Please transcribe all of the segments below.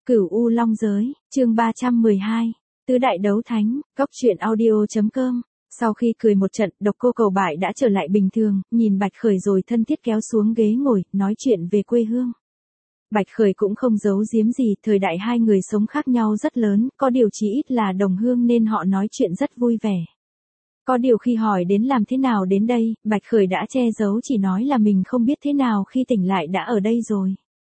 Cửu U Long Giới, chương 312, Tứ Đại Đấu Thánh, Cốc truyện audio.com. Sau khi cười một trận, Độc Cô Cầu Bại đã trở lại bình thường, nhìn Bạch Khởi rồi thân thiết kéo xuống ghế ngồi, nói chuyện về quê hương. Bạch Khởi cũng không giấu giếm gì, thời đại hai người sống khác nhau rất lớn, có điều chỉ ít là đồng hương nên họ nói chuyện rất vui vẻ. Có điều khi hỏi đến làm thế nào đến đây, Bạch Khởi đã che giấu, chỉ nói là mình không biết thế nào khi tỉnh lại đã ở đây rồi.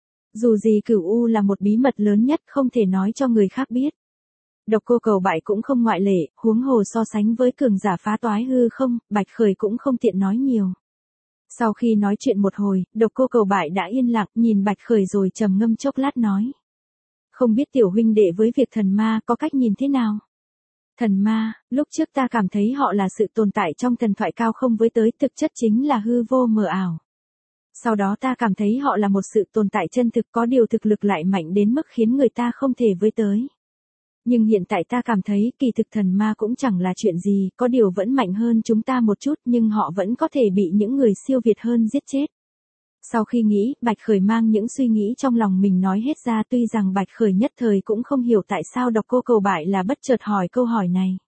Dù gì Cửu U là một bí mật lớn nhất không thể nói cho người khác biết. Độc Cô Cầu Bại cũng không ngoại lệ, huống hồ so sánh với cường giả phá toái hư không, Bạch Khởi cũng không tiện nói nhiều. Sau khi nói chuyện một hồi, Độc Cô Cầu Bại đã yên lặng nhìn Bạch Khởi rồi trầm ngâm chốc lát nói. Không biết tiểu huynh đệ với việc thần ma có cách nhìn thế nào? Thần ma, lúc trước ta cảm thấy họ là sự tồn tại trong thần thoại cao không với tới, thực chất chính là hư vô mờ ảo. Sau đó ta cảm thấy họ là một sự tồn tại chân thực, có điều thực lực lại mạnh đến mức khiến người ta không thể với tới. Nhưng hiện tại ta cảm thấy kỳ thực thần ma cũng chẳng là chuyện gì, có điều vẫn mạnh hơn chúng ta một chút nhưng họ vẫn có thể bị những người siêu việt hơn giết chết. Sau khi nghĩ, Bạch Khởi mang những suy nghĩ trong lòng mình nói hết ra, tuy rằng Bạch Khởi nhất thời cũng không hiểu tại sao Độc Cô Cầu Bại là bất chợt hỏi câu hỏi này.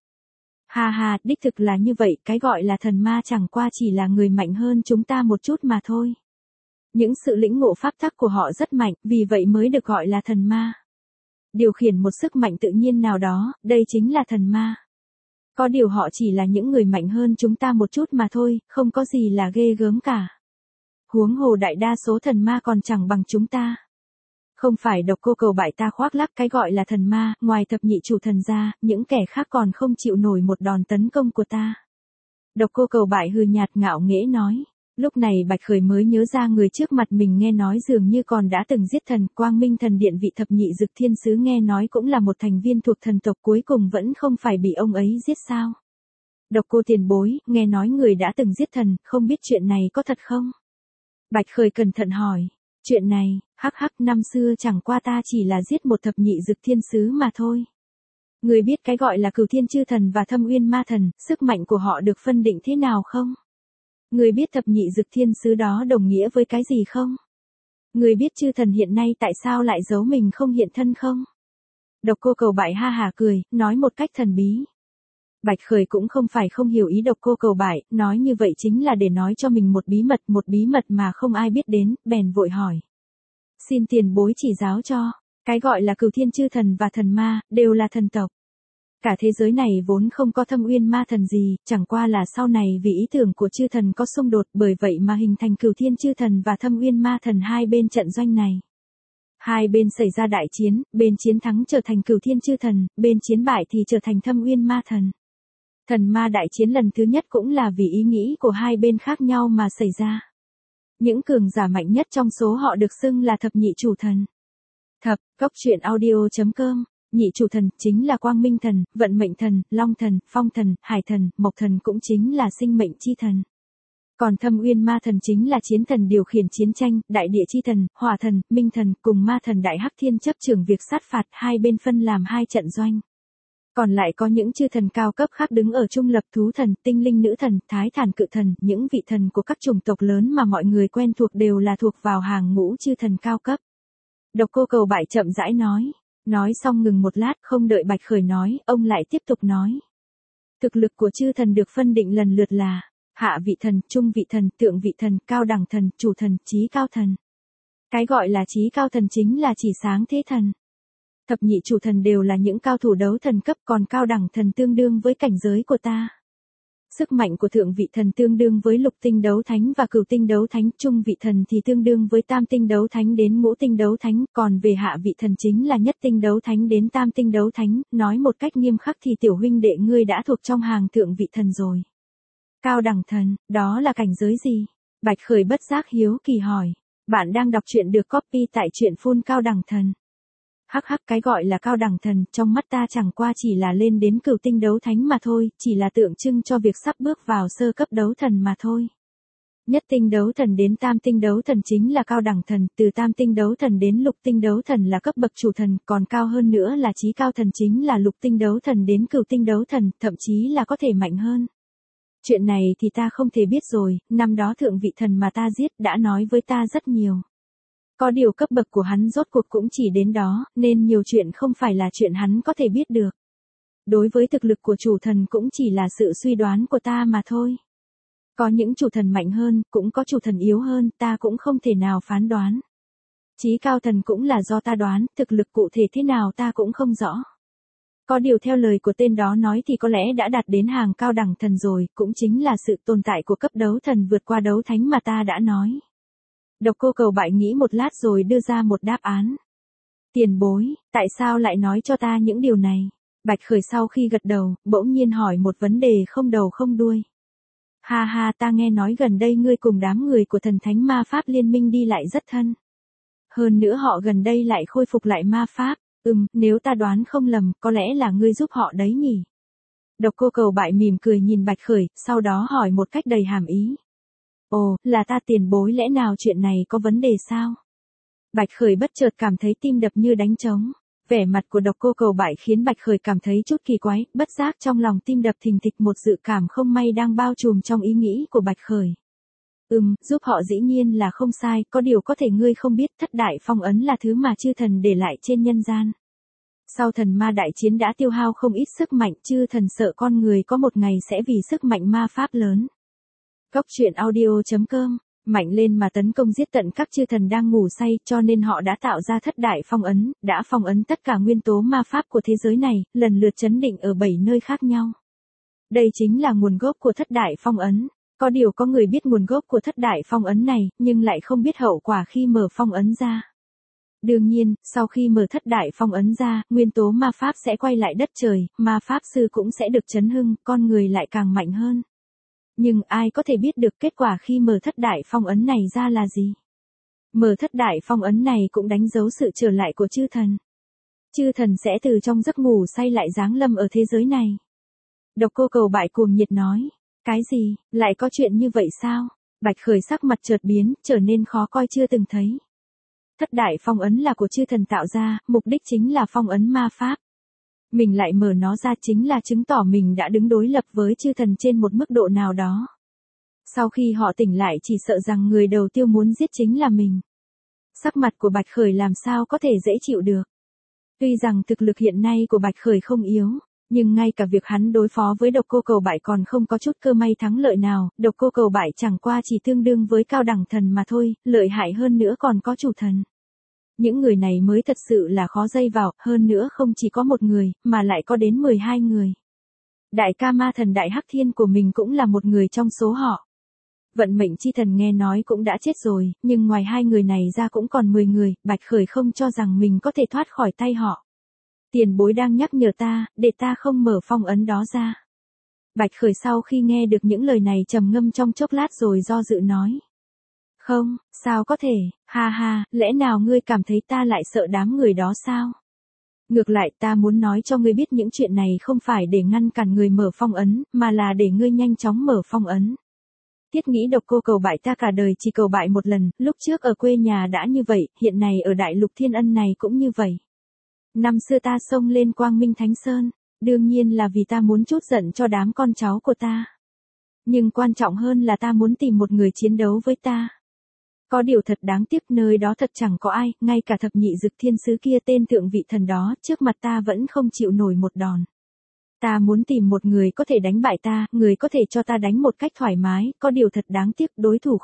Ha ha, đích thực là như vậy, cái gọi là thần ma chẳng qua chỉ là người mạnh hơn chúng ta một chút mà thôi. Những sự lĩnh ngộ pháp tắc của họ rất mạnh, vì vậy mới được gọi là thần ma. Điều khiển một sức mạnh tự nhiên nào đó, đây chính là thần ma. Có điều họ chỉ là những người mạnh hơn chúng ta một chút mà thôi, không có gì là ghê gớm cả. Huống hồ đại đa số thần ma còn chẳng bằng chúng ta. Không phải Độc Cô Cầu Bại ta khoác lác, cái gọi là thần ma, ngoài thập nhị chủ thần ra, những kẻ khác còn không chịu nổi một đòn tấn công của ta. Độc Cô Cầu Bại hừ nhạt ngạo nghễ nói. Lúc này Bạch Khởi mới nhớ ra người trước mặt mình nghe nói dường như còn đã từng giết thần, Quang Minh Thần Điện vị thập nhị dực thiên sứ nghe nói cũng là một thành viên thuộc thần tộc, cuối cùng vẫn không phải bị ông ấy giết sao? Độc Cô tiền bối, nghe nói người đã từng giết thần, không biết chuyện này có thật không? Bạch Khởi cẩn thận hỏi. Chuyện này, hắc hắc, năm xưa chẳng qua ta chỉ là giết một thập nhị dực thiên sứ mà thôi. Người biết cái gọi là Cửu Thiên Chư Thần và Thâm Uyên Ma Thần, sức mạnh của họ được phân định thế nào không? Người biết thập nhị dực thiên sứ đó đồng nghĩa với cái gì không? Người biết chư thần hiện nay tại sao lại giấu mình không hiện thân không? Độc Cô Cầu Bại ha hả cười, nói một cách thần bí. Bạch Khởi cũng không phải không hiểu ý Độc Cô Cầu Bại, nói như vậy chính là để nói cho mình một bí mật mà không ai biết đến, bèn vội hỏi. Xin tiền bối chỉ giáo cho, cái gọi là Cửu Thiên Chư Thần và thần ma, đều là thần tộc. Cả thế giới này vốn không có Thâm Uyên Ma Thần gì, chẳng qua là sau này vì ý tưởng của chư thần có xung đột, bởi vậy mà hình thành Cửu Thiên Chư Thần và Thâm Uyên Ma Thần hai bên trận doanh này. Hai bên xảy ra đại chiến, bên chiến thắng trở thành Cửu Thiên Chư Thần, bên chiến bại thì trở thành Thâm Uyên Ma Thần. Thần ma đại chiến lần thứ nhất cũng là vì ý nghĩ của hai bên khác nhau mà xảy ra. Những cường giả mạnh nhất trong số họ được xưng là thập nhị chủ thần. Cốc truyện audio.com. Nhị chủ thần chính là Quang Minh Thần, Vận Mệnh Thần, Long Thần, Phong Thần, Hải Thần, Mộc Thần cũng chính là sinh mệnh chi thần. Còn Thâm Uyên Ma Thần chính là chiến thần điều khiển chiến tranh, Đại Địa chi thần, Hỏa Thần, Minh Thần cùng Ma Thần Đại Hắc Thiên chấp trưởng việc sát phạt, hai bên phân làm hai trận doanh. Còn lại có những chư thần cao cấp khác đứng ở trung lập, Thú Thần, Tinh Linh Nữ Thần, Thái Thản Cự Thần, những vị thần của các chủng tộc lớn mà mọi người quen thuộc đều là thuộc vào hàng ngũ chư thần cao cấp. Độc Cô Cầu Bại chậm rãi nói. Nói xong ngừng một lát, không đợi Bạch Khởi nói, ông lại tiếp tục nói. Thực lực của chư thần được phân định lần lượt là hạ vị thần, trung vị thần, thượng vị thần, cao đẳng thần, chủ thần, chí cao thần. Cái gọi là chí cao thần chính là chỉ sáng thế thần. Thập nhị chủ thần đều là những cao thủ đấu thần cấp, còn cao đẳng thần tương đương với cảnh giới của ta. Sức mạnh của thượng vị thần tương đương với lục tinh đấu thánh và cửu tinh đấu thánh, trung vị thần thì tương đương với tam tinh đấu thánh đến ngũ tinh đấu thánh, còn về hạ vị thần chính là nhất tinh đấu thánh đến tam tinh đấu thánh, nói một cách nghiêm khắc thì tiểu huynh đệ ngươi đã thuộc trong hàng thượng vị thần rồi. Cao đẳng thần, đó là cảnh giới gì? Bạch Khởi bất giác hiếu kỳ hỏi. Bạn đang đọc truyện được copy tại truyện phun Cao Đẳng Thần. Hắc hắc, cái gọi là cao đẳng thần, trong mắt ta chẳng qua chỉ là lên đến cửu tinh đấu thánh mà thôi, chỉ là tượng trưng cho việc sắp bước vào sơ cấp đấu thần mà thôi. Nhất tinh đấu thần đến tam tinh đấu thần chính là cao đẳng thần, từ tam tinh đấu thần đến lục tinh đấu thần là cấp bậc chủ thần, còn cao hơn nữa là chí cao thần chính là lục tinh đấu thần đến cửu tinh đấu thần, thậm chí là có thể mạnh hơn. Chuyện này thì ta không thể biết rồi, năm đó thượng vị thần mà ta giết đã nói với ta rất nhiều. Có điều cấp bậc của hắn rốt cuộc cũng chỉ đến đó, nên nhiều chuyện không phải là chuyện hắn có thể biết được. Đối với thực lực của chủ thần cũng chỉ là sự suy đoán của ta mà thôi. Có những chủ thần mạnh hơn, cũng có chủ thần yếu hơn, ta cũng không thể nào phán đoán. Chí cao thần cũng là do ta đoán, thực lực cụ thể thế nào ta cũng không rõ. Có điều theo lời của tên đó nói thì có lẽ đã đạt đến hàng cao đẳng thần rồi, cũng chính là sự tồn tại của cấp đấu thần vượt qua đấu thánh mà ta đã nói. Độc Cô Cầu Bại nghĩ một lát rồi đưa ra một đáp án. Tiền bối, tại sao lại nói cho ta những điều này? Bạch Khởi sau khi gật đầu, bỗng nhiên hỏi một vấn đề không đầu không đuôi. Ha ha, ta nghe nói gần đây ngươi cùng đám người của thần thánh ma pháp liên minh đi lại rất thân. Hơn nữa họ gần đây lại khôi phục lại ma pháp. Nếu ta đoán không lầm, có lẽ là ngươi giúp họ đấy nhỉ? Độc Cô Cầu Bại mỉm cười nhìn Bạch Khởi, sau đó hỏi một cách đầy hàm ý. Ồ, là ta tiền bối, lẽ nào chuyện này có vấn đề sao? Bạch Khởi bất chợt cảm thấy tim đập như đánh trống. Vẻ mặt của Độc Cô Cầu Bại khiến Bạch Khởi cảm thấy chút kỳ quái, bất giác trong lòng tim đập thình thịch, một dự cảm không may đang bao trùm trong ý nghĩ của Bạch Khởi. Giúp họ dĩ nhiên là không sai, có điều có thể ngươi không biết thất đại phong ấn là thứ mà chư thần để lại trên nhân gian. Sau thần ma đại chiến đã tiêu hao không ít sức mạnh, chư thần sợ con người có một ngày sẽ vì sức mạnh ma pháp lớn. Góc truyện audio.com, mạnh lên mà tấn công giết tận các chư thần đang ngủ say, cho nên họ đã tạo ra thất đại phong ấn, đã phong ấn tất cả nguyên tố ma pháp của thế giới này, lần lượt chấn định ở 7 nơi khác nhau. Đây chính là nguồn gốc của thất đại phong ấn. Có điều có người biết nguồn gốc của thất đại phong ấn này, nhưng lại không biết hậu quả khi mở phong ấn ra. Đương nhiên, sau khi mở thất đại phong ấn ra, nguyên tố ma pháp sẽ quay lại đất trời, ma pháp sư cũng sẽ được chấn hưng, con người lại càng mạnh hơn. Nhưng ai có thể biết được kết quả khi mở thất đại phong ấn này ra là gì? Mở thất đại phong ấn này cũng đánh dấu sự trở lại của chư thần. Chư thần sẽ từ trong giấc ngủ say lại giáng lâm ở thế giới này. Độc Cô Cầu Bại cuồng nhiệt nói. Cái gì, lại có chuyện như vậy sao? Bạch Khởi sắc mặt chợt biến, trở nên khó coi chưa từng thấy. Thất đại phong ấn là của chư thần tạo ra, mục đích chính là phong ấn ma pháp. Mình lại mở nó ra chính là chứng tỏ mình đã đứng đối lập với chư thần trên một mức độ nào đó. Sau khi họ tỉnh lại chỉ sợ rằng người đầu tiên muốn giết chính là mình. Sắc mặt của Bạch Khởi làm sao có thể dễ chịu được. Tuy rằng thực lực hiện nay của Bạch Khởi không yếu, nhưng ngay cả việc hắn đối phó với Độc Cô Cầu Bại còn không có chút cơ may thắng lợi nào, Độc Cô Cầu Bại chẳng qua chỉ tương đương với cao đẳng thần mà thôi, lợi hại hơn nữa còn có chủ thần. Những người này mới thật sự là khó dây vào, hơn nữa không chỉ có một người, mà lại có đến 12 người. Đại ca ma thần Đại Hắc Thiên của mình cũng là một người trong số họ. Vận mệnh chi thần nghe nói cũng đã chết rồi, nhưng ngoài hai người này ra cũng còn 10 người, Bạch Khởi không cho rằng mình có thể thoát khỏi tay họ. Tiền bối đang nhắc nhở ta, để ta không mở phong ấn đó ra. Bạch Khởi sau khi nghe được những lời này trầm ngâm trong chốc lát rồi do dự nói. Không, sao có thể, ha ha, lẽ nào ngươi cảm thấy ta lại sợ đám người đó sao? Ngược lại ta muốn nói cho ngươi biết những chuyện này không phải để ngăn cản người mở phong ấn, mà là để ngươi nhanh chóng mở phong ấn. Thiết nghĩ Độc Cô Cầu Bại ta cả đời chỉ cầu bại một lần, lúc trước ở quê nhà đã như vậy, hiện nay ở Đại Lục Thiên Ân này cũng như vậy. Năm xưa ta xông lên Quang Minh Thánh Sơn, đương nhiên là vì ta muốn trút giận cho đám con cháu của ta. Nhưng quan trọng hơn là ta muốn tìm một người chiến đấu với ta. Có điều thật đáng tiếc, nơi đó thật chẳng có ai, ngay cả thập nhị dực thiên sứ kia tên thượng vị thần đó, trước mặt ta vẫn không chịu nổi một đòn. Ta muốn tìm một người có thể đánh bại ta, người có thể cho ta đánh một cách thoải mái, có điều thật đáng tiếc, đối thủ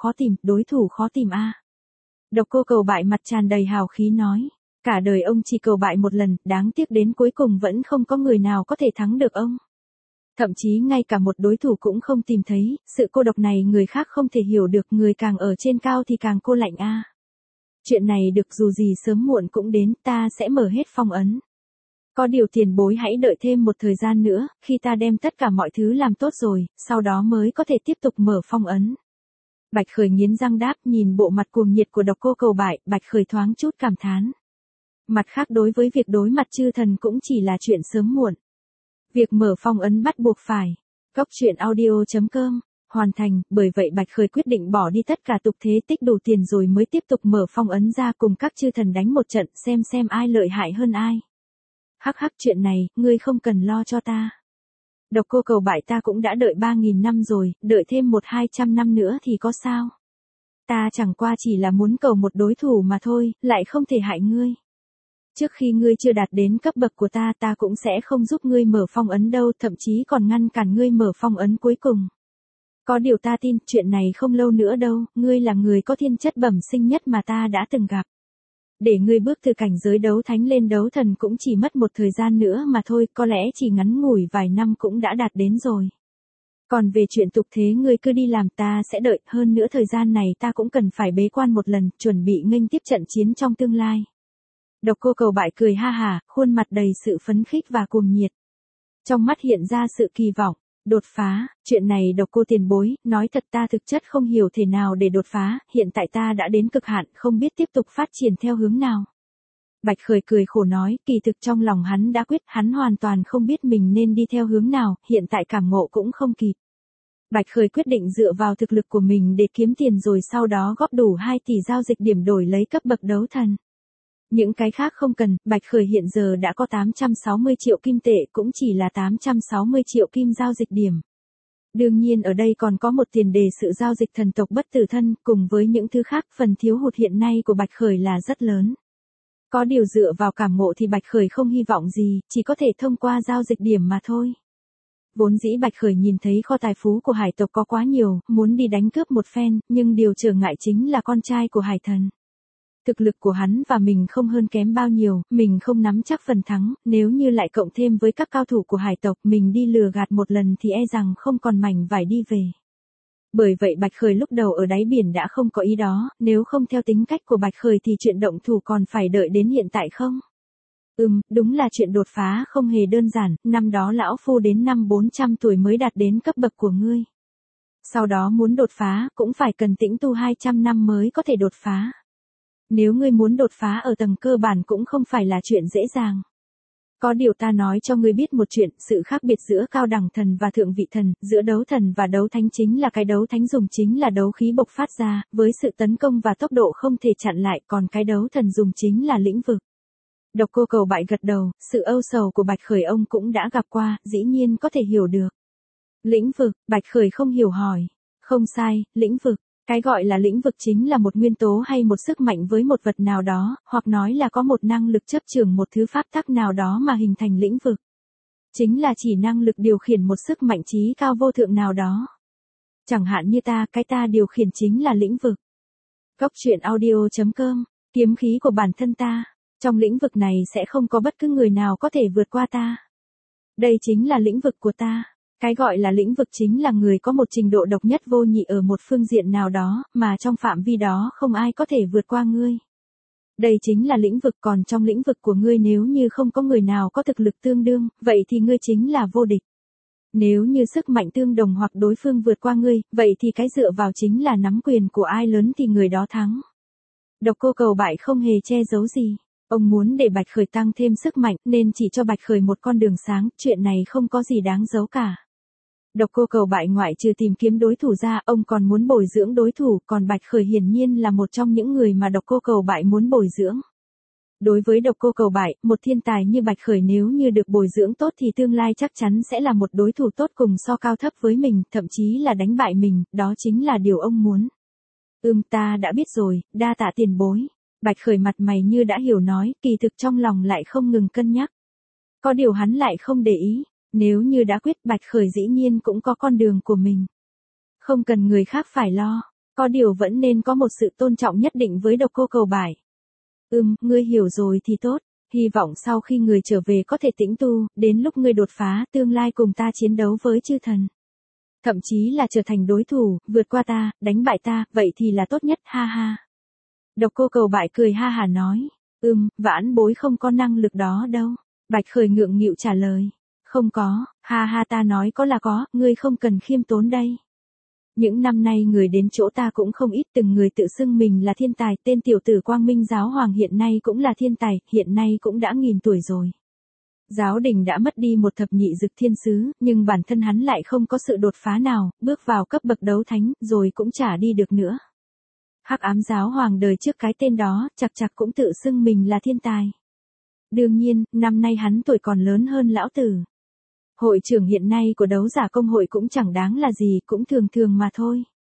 khó tìm a. Độc Cô Cầu Bại mặt tràn đầy hào khí nói. Cả đời ông chỉ cầu bại một lần, đáng tiếc đến cuối cùng vẫn không có người nào có thể thắng được ông. Thậm chí ngay cả một đối thủ cũng không tìm thấy, sự cô độc này người khác không thể hiểu được, người càng ở trên cao thì càng cô lạnh a. Chuyện này được dù gì sớm muộn cũng đến, ta sẽ mở hết phong ấn. Có điều tiền bối hãy đợi thêm một thời gian nữa, khi ta đem tất cả mọi thứ làm tốt rồi, sau đó mới có thể tiếp tục mở phong ấn. Bạch Khởi nghiến răng đáp, nhìn bộ mặt cuồng nhiệt của Độc Cô Cầu Bại, Bạch Khởi thoáng chút cảm thán. Mặt khác đối với việc đối mặt chư thần cũng chỉ là chuyện sớm muộn. Việc mở phong ấn bắt buộc phải. Góc truyện audio.com, hoàn thành, bởi vậy Bạch Khởi quyết định bỏ đi tất cả tục thế, tích đủ tiền rồi mới tiếp tục mở phong ấn ra cùng các chư thần đánh một trận, xem ai lợi hại hơn ai. Hắc hắc, chuyện này, ngươi không cần lo cho ta. Độc Cô Cầu Bại ta cũng đã đợi 3.000 năm rồi, đợi thêm 100-200 năm nữa thì có sao? Ta chẳng qua chỉ là muốn cầu một đối thủ mà thôi, lại không thể hại ngươi. Trước khi ngươi chưa đạt đến cấp bậc của ta, ta cũng sẽ không giúp ngươi mở phong ấn đâu, thậm chí còn ngăn cản ngươi mở phong ấn cuối cùng. Có điều ta tin, chuyện này không lâu nữa đâu, ngươi là người có thiên chất bẩm sinh nhất mà ta đã từng gặp. Để ngươi bước từ cảnh giới đấu thánh lên đấu thần cũng chỉ mất một thời gian nữa mà thôi, có lẽ chỉ ngắn ngủi vài năm cũng đã đạt đến rồi. Còn về chuyện tục thế ngươi cứ đi làm, ta sẽ đợi, hơn nữa thời gian này ta cũng cần phải bế quan một lần, chuẩn bị nghênh tiếp trận chiến trong tương lai. Độc Cô Cầu Bại cười ha hả, khuôn mặt đầy sự phấn khích và cuồng nhiệt. Trong mắt hiện ra sự kỳ vọng. Đột phá, chuyện này Độc Cô tiền bối, nói thật ta thực chất không hiểu thế nào để đột phá, hiện tại ta đã đến cực hạn, không biết tiếp tục phát triển theo hướng nào. Bạch Khởi cười khổ nói, kỳ thực trong lòng hắn đã quyết, hắn hoàn toàn không biết mình nên đi theo hướng nào, hiện tại cảm ngộ cũng không kịp. Bạch Khởi quyết định dựa vào thực lực của mình để kiếm tiền rồi sau đó góp đủ 2 tỷ giao dịch điểm đổi lấy cấp bậc đấu thần. Những cái khác không cần, Bạch Khởi hiện giờ đã có 860 triệu kim tệ, cũng chỉ là 860 triệu kim giao dịch điểm. Đương nhiên ở đây còn có một tiền đề sự giao dịch thần tộc bất tử thân, cùng với những thứ khác, phần thiếu hụt hiện nay của Bạch Khởi là rất lớn. Có điều dựa vào cảm ngộ thì Bạch Khởi không hy vọng gì, chỉ có thể thông qua giao dịch điểm mà thôi. Vốn dĩ Bạch Khởi nhìn thấy kho tài phú của hải tộc có quá nhiều, muốn đi đánh cướp một phen, nhưng điều trở ngại chính là con trai của hải thần. Thực lực của hắn và mình không hơn kém bao nhiêu, mình không nắm chắc phần thắng, nếu như lại cộng thêm với các cao thủ của hải tộc mình đi lừa gạt một lần thì e rằng không còn mảnh vải đi về. Bởi vậy Bạch Khởi lúc đầu ở đáy biển đã không có ý đó, nếu không theo tính cách của Bạch Khởi thì chuyện động thủ còn phải đợi đến hiện tại không? Đúng là chuyện đột phá không hề đơn giản, năm đó lão phu đến năm 400 tuổi mới đạt đến cấp bậc của ngươi. Sau đó muốn đột phá cũng phải cần tĩnh tu 200 năm mới có thể đột phá. Nếu ngươi muốn đột phá ở tầng cơ bản cũng không phải là chuyện dễ dàng. Có điều ta nói cho ngươi biết một chuyện, sự khác biệt giữa cao đẳng thần và thượng vị thần, giữa đấu thần và đấu thánh chính là cái đấu thánh dùng chính là đấu khí bộc phát ra, với sự tấn công và tốc độ không thể chặn lại, còn cái đấu thần dùng chính là lĩnh vực. Độc Cô Cầu Bại gật đầu, sự âu sầu của Bạch Khởi ông cũng đã gặp qua, dĩ nhiên có thể hiểu được. Lĩnh vực, Bạch Khởi không hiểu hỏi. Không sai, lĩnh vực. Cái gọi là lĩnh vực chính là một nguyên tố hay một sức mạnh với một vật nào đó, hoặc nói là có một năng lực chấp chưởng một thứ pháp tắc nào đó mà hình thành lĩnh vực. Chính là chỉ năng lực điều khiển một sức mạnh trí cao vô thượng nào đó. Chẳng hạn như ta, cái ta điều khiển chính là lĩnh vực. Góc truyện audio.com, kiếm khí của bản thân ta. Trong lĩnh vực này sẽ không có bất cứ người nào có thể vượt qua ta. Đây chính là lĩnh vực của ta. Cái gọi là lĩnh vực chính là người có một trình độ độc nhất vô nhị ở một phương diện nào đó, mà trong phạm vi đó không ai có thể vượt qua ngươi. Đây chính là lĩnh vực, còn trong lĩnh vực của ngươi nếu như không có người nào có thực lực tương đương, vậy thì ngươi chính là vô địch. Nếu như sức mạnh tương đồng hoặc đối phương vượt qua ngươi, vậy thì cái dựa vào chính là nắm quyền của ai lớn thì người đó thắng. Độc Cô Cầu Bại không hề che giấu gì. Ông muốn để Bạch Khởi tăng thêm sức mạnh nên chỉ cho Bạch Khởi một con đường sáng, chuyện này không có gì đáng giấu cả. Độc Cô Cầu Bại ngoại trừ tìm kiếm đối thủ ra, ông còn muốn bồi dưỡng đối thủ, còn Bạch Khởi hiển nhiên là một trong những người mà Độc Cô Cầu Bại muốn bồi dưỡng. Đối với Độc Cô Cầu Bại, một thiên tài như Bạch Khởi nếu như được bồi dưỡng tốt thì tương lai chắc chắn sẽ là một đối thủ tốt cùng so cao thấp với mình, thậm chí là đánh bại mình, đó chính là điều ông muốn. Ta đã biết rồi, đa tạ tiền bối. Bạch Khởi mặt mày như đã hiểu nói, kỳ thực trong lòng lại không ngừng cân nhắc. Có điều hắn lại không để ý, nếu như đã quyết Bạch Khởi dĩ nhiên cũng có con đường của mình. Không cần người khác phải lo, có điều vẫn nên có một sự tôn trọng nhất định với Độc Cô Cầu Bại. Ngươi hiểu rồi thì tốt, hy vọng sau khi người trở về có thể tĩnh tu, đến lúc ngươi đột phá tương lai cùng ta chiến đấu với chư thần. Thậm chí là trở thành đối thủ, vượt qua ta, đánh bại ta, vậy thì là tốt nhất, ha ha. Độc Cô Cầu Bại cười ha hả nói, vãn bối không có năng lực đó đâu. Bạch Khởi ngượng nghịu trả lời, không có, ha ha ta nói có là có, ngươi không cần khiêm tốn đây. Những năm nay người đến chỗ ta cũng không ít, từng người tự xưng mình là thiên tài, tên tiểu tử Quang Minh Giáo Hoàng hiện nay cũng là thiên tài, hiện nay cũng đã 1000 tuổi rồi. Giáo đình đã mất đi một thập nhị dực thiên sứ, nhưng bản thân hắn lại không có sự đột phá nào, bước vào cấp bậc đấu thánh, rồi cũng chả đi được nữa. Hắc ám giáo hoàng đời trước cái tên đó, chặc cũng tự xưng mình là thiên tài. Đương nhiên, năm nay hắn tuổi còn lớn hơn lão tử. Hội trưởng hiện nay của đấu giả công hội cũng chẳng đáng là gì, cũng thường thường mà thôi.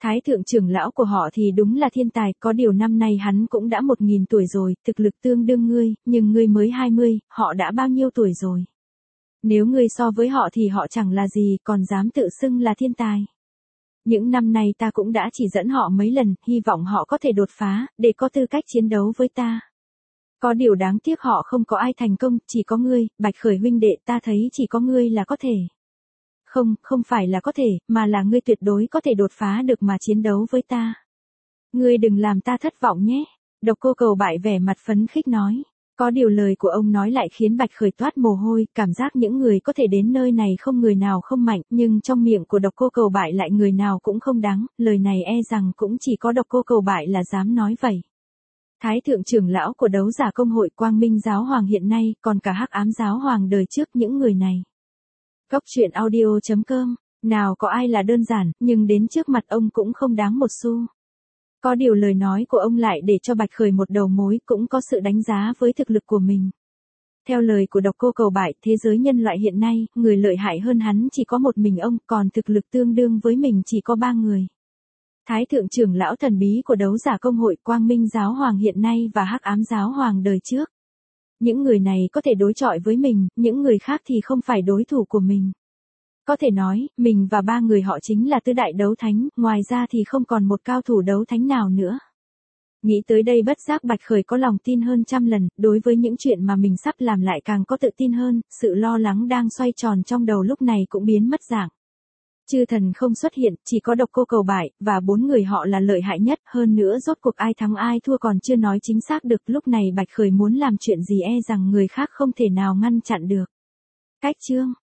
Thái thượng trưởng lão của họ thì đúng là thiên tài, có điều năm nay hắn cũng đã 1000 tuổi rồi, thực lực tương đương ngươi, nhưng ngươi mới 20, họ đã bao nhiêu tuổi rồi? Nếu ngươi so với họ thì họ chẳng là gì, còn dám tự xưng là thiên tài. Những năm nay ta cũng đã chỉ dẫn họ mấy lần, hy vọng họ có thể đột phá, để có tư cách chiến đấu với ta. Có điều đáng tiếc họ không có ai thành công, chỉ có ngươi, Bạch Khởi huynh đệ, ta thấy chỉ có ngươi là có thể. Không phải là có thể, mà là ngươi tuyệt đối có thể đột phá được mà chiến đấu với ta. Ngươi đừng làm ta thất vọng nhé. Độc Cô Cầu Bại vẻ mặt phấn khích nói. Có điều lời của ông nói lại khiến Bạch Khởi toát mồ hôi, cảm giác những người có thể đến nơi này không người nào không mạnh, nhưng trong miệng của Độc Cô Cầu Bại lại người nào cũng không đáng, lời này e rằng cũng chỉ có Độc Cô Cầu Bại là dám nói vậy. Thái thượng trưởng lão của Đấu Giả Công hội Quang Minh Giáo Hoàng hiện nay, còn cả Hắc Ám Giáo Hoàng đời trước những người này. Góc truyện audio.com, nào có ai là đơn giản, nhưng đến trước mặt ông cũng không đáng một xu. Có điều lời nói của ông lại để cho Bạch Khởi một đầu mối, cũng có sự đánh giá với thực lực của mình. Theo lời của Độc Cô Cầu Bại, thế giới nhân loại hiện nay, người lợi hại hơn hắn chỉ có một mình ông, còn thực lực tương đương với mình chỉ có 3 người. Thái thượng trưởng lão thần bí của Đấu Giả Công hội Quang Minh Giáo Hoàng hiện nay và Hắc Ám Giáo Hoàng đời trước. Những người này có thể đối chọi với mình, những người khác thì không phải đối thủ của mình. Có thể nói, mình và 3 người họ chính là tứ đại đấu thánh, ngoài ra thì không còn một cao thủ đấu thánh nào nữa. Nghĩ tới đây bất giác Bạch Khởi có lòng tin hơn trăm lần, đối với những chuyện mà mình sắp làm lại càng có tự tin hơn, sự lo lắng đang xoay tròn trong đầu lúc này cũng biến mất dạng. Chư thần không xuất hiện, chỉ có Độc Cô Cầu Bại, và 4 người họ là lợi hại nhất, hơn nữa rốt cuộc ai thắng ai thua còn chưa nói chính xác được, lúc này Bạch Khởi muốn làm chuyện gì e rằng người khác không thể nào ngăn chặn được. Cách chương